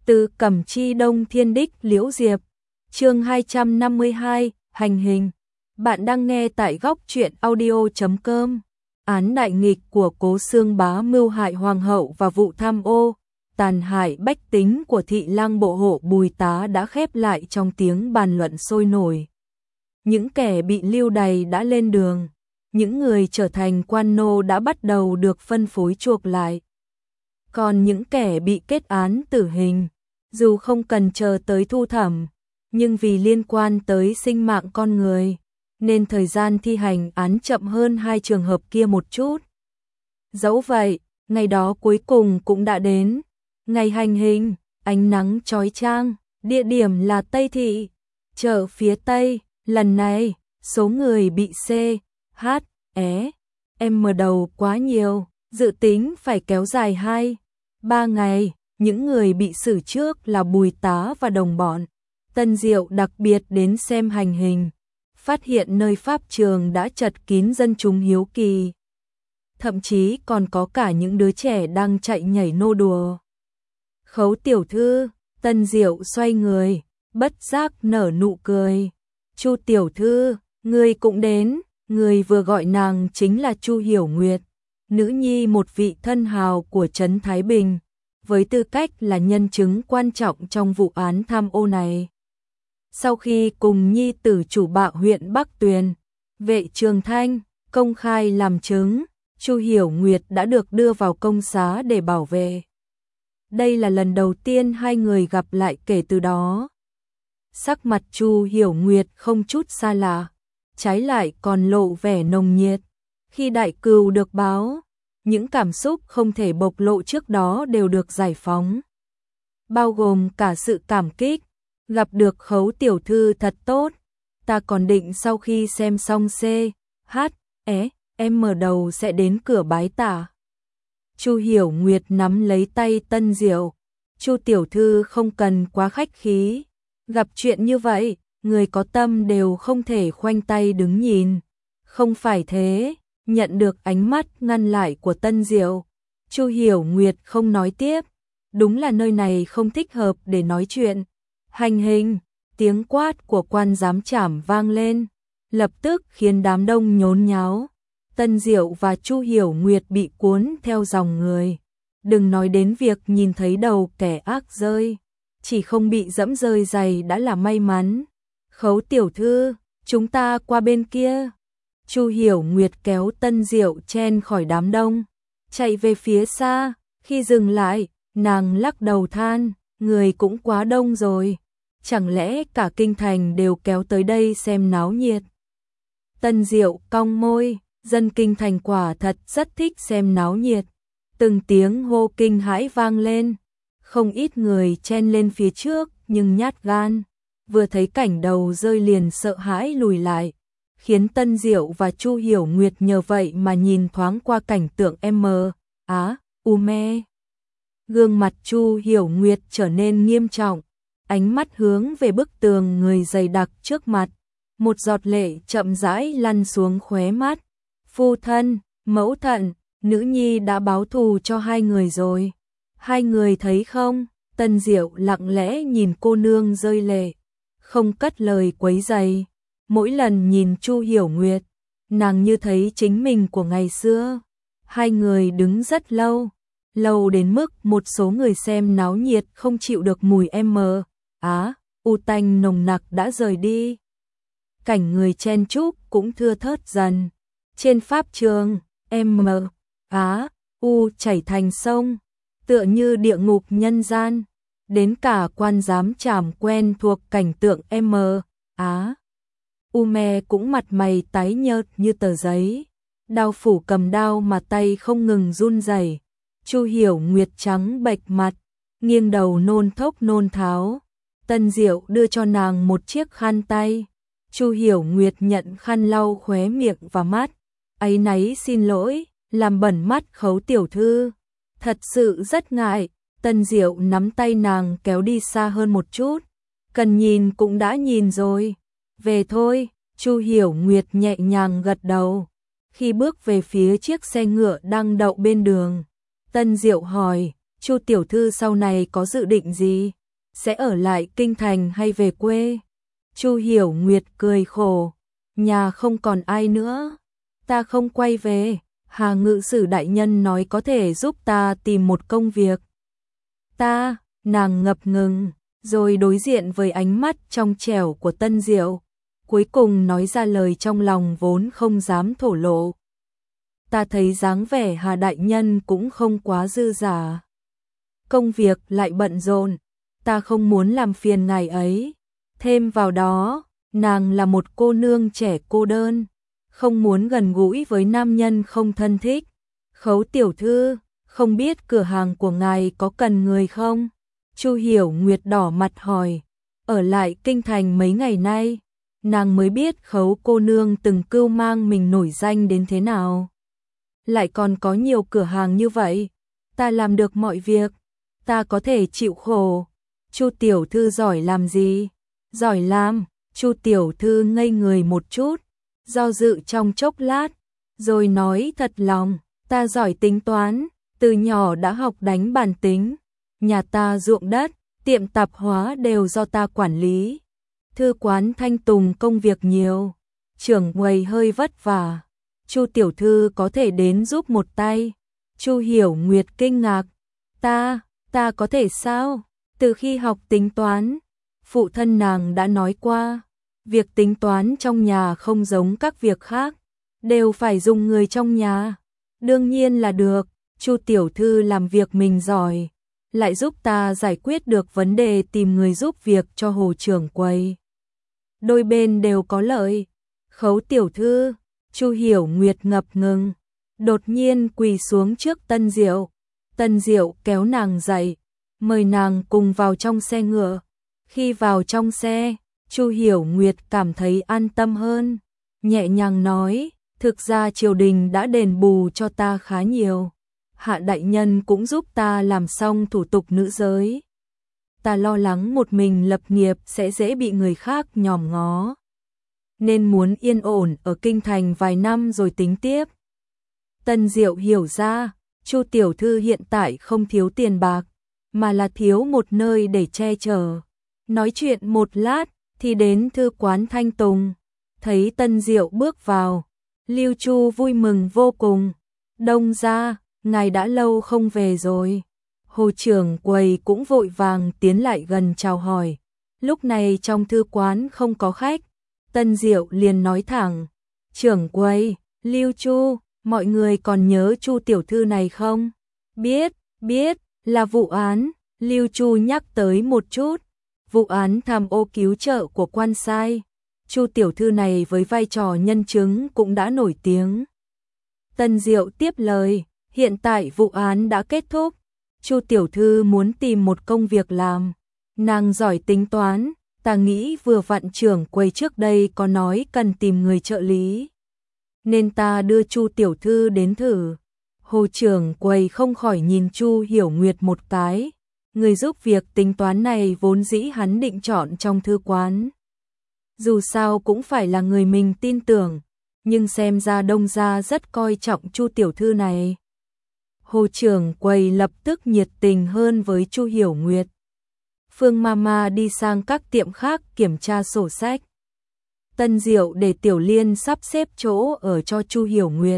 Từ Cẩm Chi Đông Thiên Đích Liễu Diệp, chương 252, hành hình. Bạn đang nghe tại góc truyện audio.com. Án đại nghịch của Cố Xương Bá mưu hại hoàng hậu và vụ tham ô, tàn hại bách tính của thị lang bộ hộ Bùi Tá đã khép lại trong tiếng bàn luận sôi nổi. Những kẻ bị lưu đày đã lên đường, những người trở thành quan nô đã bắt đầu được phân phối chuộc lại. Còn những kẻ bị kết án tử hình, dù không cần chờ tới thu thẩm, nhưng vì liên quan tới sinh mạng con người, nên thời gian thi hành án chậm hơn hai trường hợp kia một chút. Dẫu vậy, ngày đó cuối cùng cũng đã đến. Ngày hành hình, ánh nắng chói chang, địa điểm là Tây Thị, chợ phía Tây. Lần này, số người bị C, H, E, M đầu quá nhiều, dự tính phải kéo dài 2-3 ngày. Những người bị xử trước là Bùi Tá và đồng bọn. Tân Diệu đặc biệt đến xem hành hình, phát hiện nơi pháp trường đã chật kín dân chúng hiếu kỳ. Thậm chí còn có cả những đứa trẻ đang chạy nhảy nô đùa. Khấu tiểu thư, Tân Diệu xoay người, bất giác nở nụ cười. Chu tiểu thư, người cũng đến. Người vừa gọi nàng chính là Chu Hiểu Nguyệt, nữ nhi một vị thân hào của trấn Thái Bình, với tư cách là nhân chứng quan trọng trong vụ án tham ô này. Sau khi cùng nhi tử chủ bạo huyện Bắc Tuyền, Vệ Trường Thanh, công khai làm chứng, Chu Hiểu Nguyệt đã được đưa vào công xá để bảo vệ. Đây là lần đầu tiên hai người gặp lại kể từ đó. Sắc mặt Chu Hiểu Nguyệt không chút xa lạ, trái lại còn lộ vẻ nồng nhiệt. Khi đại cừu được báo, những cảm xúc không thể bộc lộ trước đó đều được giải phóng, bao gồm cả sự cảm kích. Gặp được Khấu tiểu thư thật tốt, ta còn định sau khi xem xong C, H, E, M đầu sẽ đến cửa bái tạ. Chu Hiểu Nguyệt nắm lấy tay Tân Diệu. Chu tiểu thư không cần quá khách khí, gặp chuyện như vậy, người có tâm đều không thể khoanh tay đứng nhìn. Không phải thế. Nhận được ánh mắt ngăn lại của Tân Diệu, Chu Hiểu Nguyệt không nói tiếp. Đúng là nơi này không thích hợp để nói chuyện. Hành hình, tiếng quát của quan giám trảm vang lên, lập tức khiến đám đông nhốn nháo. Tân Diệu và Chu Hiểu Nguyệt bị cuốn theo dòng người. Đừng nói đến việc nhìn thấy đầu kẻ ác rơi, chỉ không bị dẫm rơi giày đã là may mắn. Khấu tiểu thư, chúng ta qua bên kia. Chu Hiểu Nguyệt kéo Tân Diệu chen khỏi đám đông, chạy về phía xa. Khi dừng lại, nàng lắc đầu than, người cũng quá đông rồi. Chẳng lẽ cả kinh thành đều kéo tới đây xem náo nhiệt? Tân Diệu cong môi, dân kinh thành quả thật rất thích xem náo nhiệt. Từng tiếng hô kinh hãi vang lên, không ít người chen lên phía trước nhưng nhát gan, vừa thấy cảnh đầu rơi liền sợ hãi lùi lại, khiến Tân Diệu và Chu Hiểu Nguyệt nhờ vậy mà nhìn thoáng qua cảnh tượng me. Gương mặt Chu Hiểu Nguyệt trở nên nghiêm trọng, ánh mắt hướng về bức tường người dày đặc trước mặt, một giọt lệ chậm rãi lăn xuống khóe mắt. Phu thân, mẫu thân, nữ nhi đã báo thù cho hai người rồi. Hai người thấy không? Tân Diệu lặng lẽ nhìn cô nương rơi lệ, không cất lời quấy rầy. Mỗi lần nhìn Chu Hiểu Nguyệt, nàng như thấy chính mình của ngày xưa. Hai người đứng rất lâu, lâu đến mức một số người xem náo nhiệt không chịu được mùi tanh nồng nặc đã rời đi. Cảnh người chen chúc cũng thưa thớt dần. Trên pháp trường, chảy thành sông, tựa như địa ngục nhân gian. Đến cả quan giám trảm quen thuộc cảnh tượng me cũng mặt mày tái nhợt như tờ giấy. Đao phủ cầm đao mà tay không ngừng run rẩy. Chu Hiểu Nguyệt trắng bệch mặt, nghiêng đầu nôn thốc nôn tháo. Tân Diệu đưa cho nàng một chiếc khăn tay. Chu Hiểu Nguyệt nhận khăn lau khóe miệng và mắt. Áy náy xin lỗi, làm bẩn mắt Khấu tiểu thư. Thật sự rất ngại. Tân Diệu nắm tay nàng kéo đi xa hơn một chút. Cần nhìn cũng đã nhìn rồi. Về thôi. Chu Hiểu Nguyệt nhẹ nhàng gật đầu. Khi bước về phía chiếc xe ngựa đang đậu bên đường, Tân Diệu hỏi, Chu tiểu thư sau này có dự định gì? Sẽ ở lại kinh thành hay về quê? Chu Hiểu Nguyệt cười khổ, nhà không còn ai nữa, ta không quay về, Hà ngự sử đại nhân nói có thể giúp ta tìm một công việc. Nàng ngập ngừng, rồi đối diện với ánh mắt trong trẻo của Tân Diệu, cuối cùng nói ra lời trong lòng vốn không dám thổ lộ. Ta thấy dáng vẻ Hà đại nhân cũng không quá dư dả. Công việc lại bận rộn, ta không muốn làm phiền ngài ấy. Thêm vào đó, nàng là một cô nương trẻ cô đơn, không muốn gần gũi với nam nhân không thân thích. Khấu tiểu thư, không biết cửa hàng của ngài có cần người không? Chu Hiểu Nguyệt đỏ mặt hỏi. Ở lại kinh thành mấy ngày nay, nàng mới biết Khấu cô nương từng cưu mang mình nổi danh đến thế nào. Lại còn có nhiều cửa hàng như vậy, ta làm được mọi việc, ta có thể chịu khổ. Chu tiểu thư giỏi làm gì? Giỏi làm. Chu tiểu thư ngây người một chút, do dự trong chốc lát, rồi nói thật lòng, ta giỏi tính toán, từ nhỏ đã học đánh bàn tính, nhà ta ruộng đất, tiệm tạp hóa đều do ta quản lý. Thư quán Thanh Tùng công việc nhiều, trưởng quầy hơi vất vả, Chu tiểu thư có thể đến giúp một tay. Chu Hiểu Nguyệt kinh ngạc, ta có thể sao? Từ khi học tính toán, phụ thân nàng đã nói qua, việc tính toán trong nhà không giống các việc khác, đều phải dùng người trong nhà. Đương nhiên là được, Chu tiểu thư làm việc mình giỏi, lại giúp ta giải quyết được vấn đề tìm người giúp việc cho Hồ trưởng quầy. Đôi bên đều có lợi. Khấu tiểu thư, Chu Hiểu Nguyệt ngập ngừng, đột nhiên quỳ xuống trước Tân Diệu. Tân Diệu kéo nàng dậy, mời nàng cùng vào trong xe ngựa. Khi vào trong xe, Chu Hiểu Nguyệt cảm thấy an tâm hơn, nhẹ nhàng nói, thực ra triều đình đã đền bù cho ta khá nhiều. Hạ đại nhân cũng giúp ta làm xong thủ tục nữ giới. Ta lo lắng một mình lập nghiệp sẽ dễ bị người khác nhòm ngó, nên muốn yên ổn ở kinh thành vài năm rồi tính tiếp. Tân Diệu hiểu ra, Chu tiểu thư hiện tại không thiếu tiền bạc, mà là thiếu một nơi để che chở. Nói chuyện một lát, thì đến thư quán Thanh Tùng. Thấy Tân Diệu bước vào, Lưu Chu vui mừng vô cùng. Đông gia, ngài đã lâu không về rồi. Hồ trưởng quầy cũng vội vàng tiến lại gần chào hỏi. Lúc này trong thư quán không có khách, Tân Diệu liền nói thẳng, trưởng quầy, Lưu Chu, mọi người còn nhớ Chu tiểu thư này không? Biết, là vụ án. Lưu Chu nhắc tới một chút, vụ án tham ô cứu trợ của quan sai. Chu tiểu thư này với vai trò nhân chứng cũng đã nổi tiếng. Tân Diệu tiếp lời, hiện tại vụ án đã kết thúc, Chu tiểu thư muốn tìm một công việc làm. Nàng giỏi tính toán, ta nghĩ vừa vặn trưởng quầy trước đây có nói cần tìm người trợ lý, nên ta đưa Chu tiểu thư đến thử. Hồ trưởng quầy không khỏi nhìn Chu Hiểu Nguyệt một cái. Người giúp việc tính toán này vốn dĩ hắn định chọn trong thư quán. Dù sao cũng phải là người mình tin tưởng, nhưng xem ra Đông gia rất coi trọng Chu tiểu thư này. Hồ trưởng quầy lập tức nhiệt tình hơn với Chu Hiểu Nguyệt. Phương Mama đi sang các tiệm khác kiểm tra sổ sách. Tân Diệu để Tiểu Liên sắp xếp chỗ ở cho Chu Hiểu Nguyệt,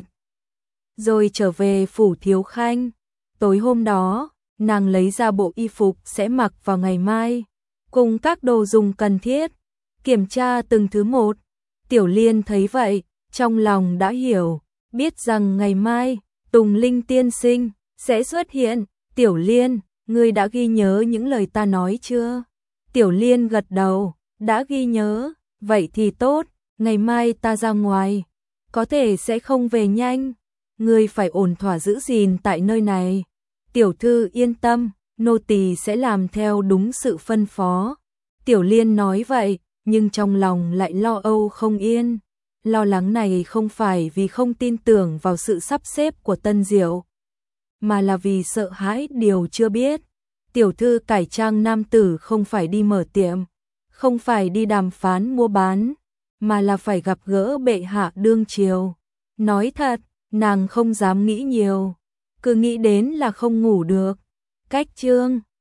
rồi trở về phủ Thiếu Khanh. Tối hôm đó, nàng lấy ra bộ y phục sẽ mặc vào ngày mai, cùng các đồ dùng cần thiết, kiểm tra từng thứ một. Tiểu Liên thấy vậy, trong lòng đã hiểu, biết rằng ngày mai Tùng Linh tiên sinh sẽ xuất hiện. Tiểu Liên, ngươi đã ghi nhớ những lời ta nói chưa? Tiểu Liên gật đầu, đã ghi nhớ, vậy thì tốt, ngày mai ta ra ngoài, có thể sẽ không về nhanh, ngươi phải ổn thỏa giữ gìn tại nơi này. Tiểu thư yên tâm, nô tỳ sẽ làm theo đúng sự phân phó. Tiểu Liên nói vậy, nhưng trong lòng lại lo âu không yên. Lo lắng này không phải vì không tin tưởng vào sự sắp xếp của Tân Diệu, mà là vì sợ hãi điều chưa biết. Tiểu thư cải trang nam tử không phải đi mở tiệm, không phải đi đàm phán mua bán, mà là phải gặp gỡ bệ hạ đương triều. Nói thật, nàng không dám nghĩ nhiều, cứ nghĩ đến là không ngủ được. Cách chương